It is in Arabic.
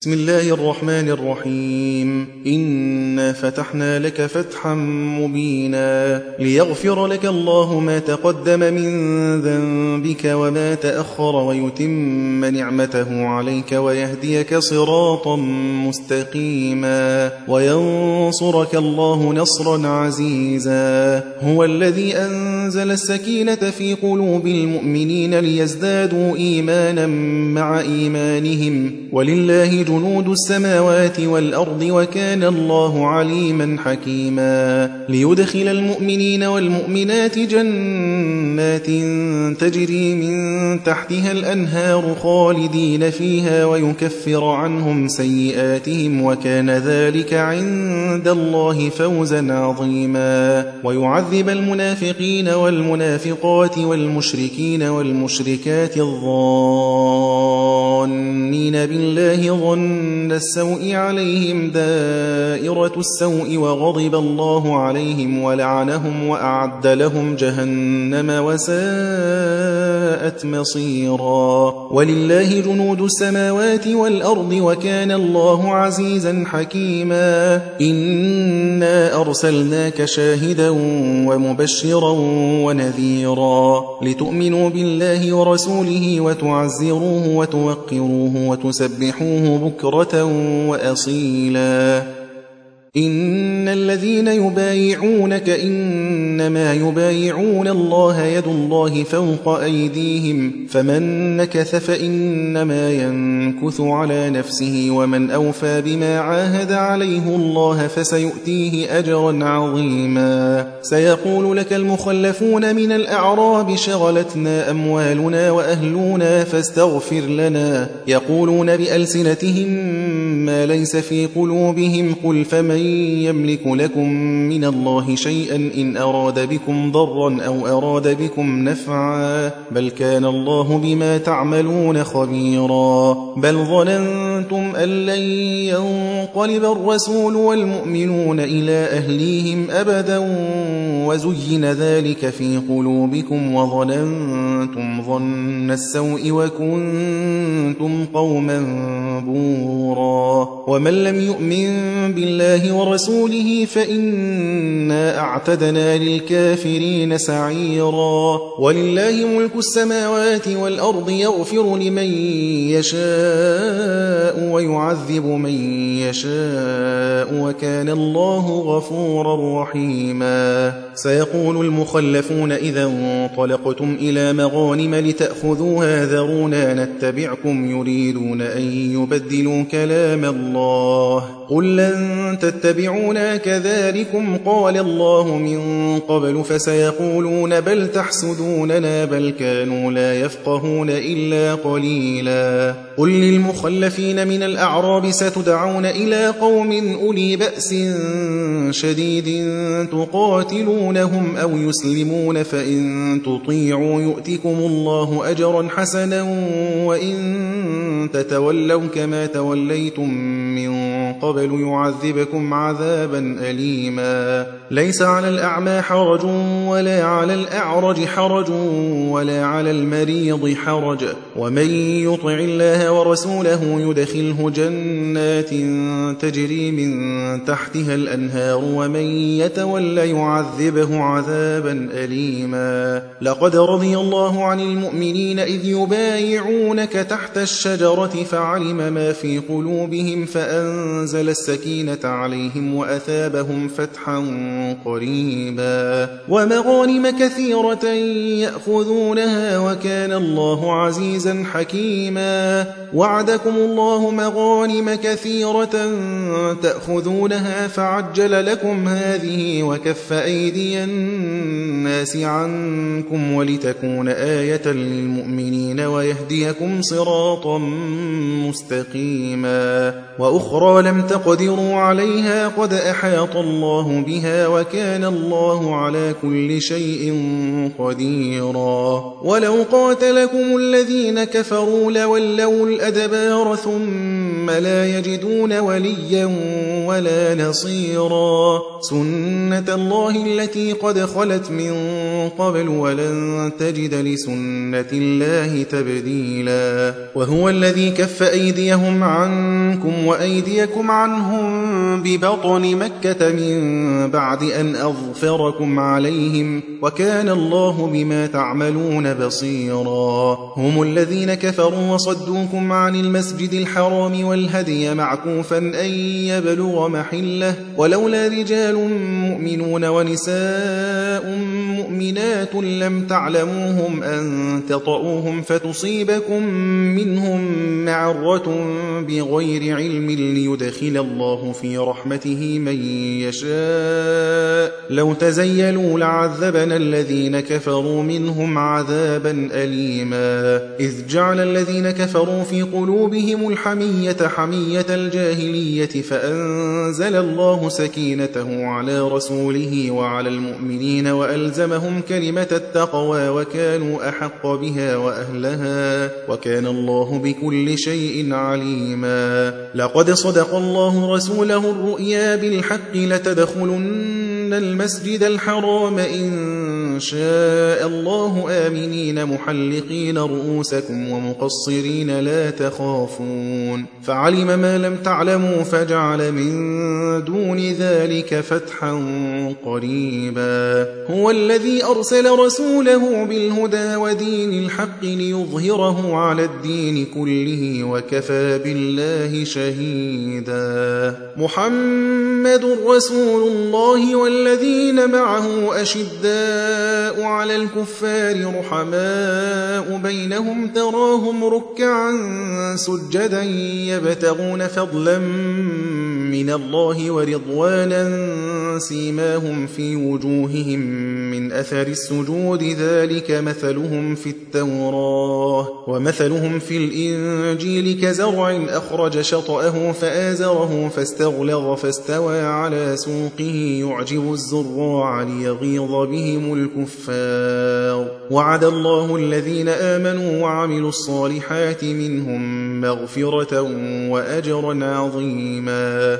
بسم الله الرحمن الرحيم. إنا فتحنا لك فتحا مبينا ليغفر لك الله ما تقدم من ذنبك وما تأخر ويتم نعمته عليك ويهديك صراطا مستقيما وينصرك الله نصرا عزيزا. هو الذي أنزل السكينة في قلوب المؤمنين ليزدادوا إيمانا مع إيمانهم ولله جنود السماوات والأرض وكان الله عليما حكيما. ليدخل المؤمنين والمؤمنات جنات تجري من تحتها الأنهار خالدين فيها ويكفر عنهم سيئاتهم وكان ذلك عند الله فوزا عظيما. ويعذب المنافقين والمنافقات والمشركين والمشركات الظانين بالله ظن السوء عليهم دائرة السوء وغضب الله عليهم ولعنهم وأعد لهم جهنم وساءت مصيرا. ولله جنود السماوات والأرض وكان الله عزيزا حكيما. إنا أرسلناك شاهدا ومبشرا ونذيرا لتؤمنوا بالله ورسوله وتعزروه وتوقروه وتسبحوه بكرة وأصيلا. إن الذين يبايعونك إنما يبايعون الله يد الله فوق أيديهم فمن نكث فإنما ينكث على نفسه ومن أوفى بما عاهد عليه الله فسيؤتيه أجرا عظيما. سيقول لك المخلفون من الأعراب شغلتنا أموالنا وأهلنا فاستغفر لنا يقولون بألسنتهم ما ليس في قلوبهم قل فمن يملك لكم من الله شيئا إن أراد بكم ضرا أو أراد بكم نفعا بل كان الله بما تعملون خبيرا. بل ظننتم أن لن ينقلب الرسول والمؤمنون إلى أهليهم أبدا وزين ذلك في قلوبكم وظننتم ظن السوء وكنتم قوما بورا. ومن لم يؤمن بالله ورسوله فإنا أعتدنا للكافرين سعيرا. ولله ملك السماوات والأرض يغفر لمن يشاء ويعذب من يشاء وكان الله غفورا رحيما. سيقول المخلفون إذا انطلقتم إلى مغانم لتأخذوها ذرونا نتبعكم يريدون أن يبدلوا كلام الله قل لن تتبعونا كذلكم قال الله من قبل فسيقولون بل تحسدوننا بل كانوا لا يفقهون إلا قليلا. قل للمخلفين من الأعراب ستدعون إلى قوم أولي بأس شديد تقاتلونهم أو يسلمون فإن تطيعوا يؤتكم الله أجرا حسنا وإن تتولوا كما توليتم من قبل يعذبكم عذابا أليما. ليس على الأعمى حرج ولا على الأعرج حرج ولا على المريض حرج ومن يطع الله ورسوله يدخله جنات تجري من تحتها الأنهار ومن يتول يعذبه عذابا أليما. لقد رضي الله عن المؤمنين إذ يبايعونك تحت الشجرة فعلم ما في قلوبهم فأنزل السكينة عليهم وأثابهم فتحا قريبا ومغانم كثيرة يأخذونها وكان الله عزيزا حكيما. وعدكم الله مغانم كثيرة تأخذونها فعجل لكم هذه وكف أيدي الناس عنكم ولتكون آية للمؤمنين ويهديكم صراطا مستقيما. وأخرى لم تقدروا عليها قد أحاط الله بها وكان الله على كل شيء قديرا. ولو قاتلكم الذين كفروا لولوا الأدبار ثم لا يجدون وليا ولا نصيرا. سنة الله التي قد خلت من قبل ولن تجد لسنة الله تبديلا وهو الذي كف أيديهم عنكم وأيديكم عنهم ببطن مكة من بعد أن أظفركم عليهم وكان الله بما تعملون بصيرا هم الذين كفروا وصدوكم عن المسجد الحرام والهدي معكوفا أن يبلغ محله ولولا رجال مؤمنون ونساء مؤمنات لم تعلموهم أن تطؤوهم فتصيبكم منهم معرة بغير علم ليدخل الله في رحمته من يشاء لو تزيلوا لعذبنا الذين كفروا منهم عذابا أليما إذ جعل الذين كفروا في قلوبهم الحمية حمية الجاهلية فأنزل الله سكينته على رسوله وعلى المؤمنين وألزمهم كلمة التقوى وكانوا أحق بها وأهلها وكان الله بكل شيء عليما لقد صدق الله رسوله الرؤيا بالحق لتدخلن المسجد الحرام إن شاء الله آمنين محلقين رؤوسكم ومقصرين لا تخافون فعلم ما لم تعلموا فجعل من دون ذلك فتحا قريبا هو الذي أرسل رسوله بالهدى ودين الحق ليظهره على الدين كله وكفى بالله شهيدا محمد رسول الله والذين معه أشداء على الكفار رحماء بينهم تراهم ركعا سجدا يبتغون فضلا من الله ورضوانا سيماهم في وجوههم من أثر السجود ذلك مثلهم في التوراة ومثلهم في الإنجيل كزرع أخرج شطأه فآزره فاستغلظ فاستوى على سوقه يعجب الزراع ليغيظ بهم الكفار وعد الله الذين آمنوا وعملوا الصالحات منهم مغفرة وأجرا عظيما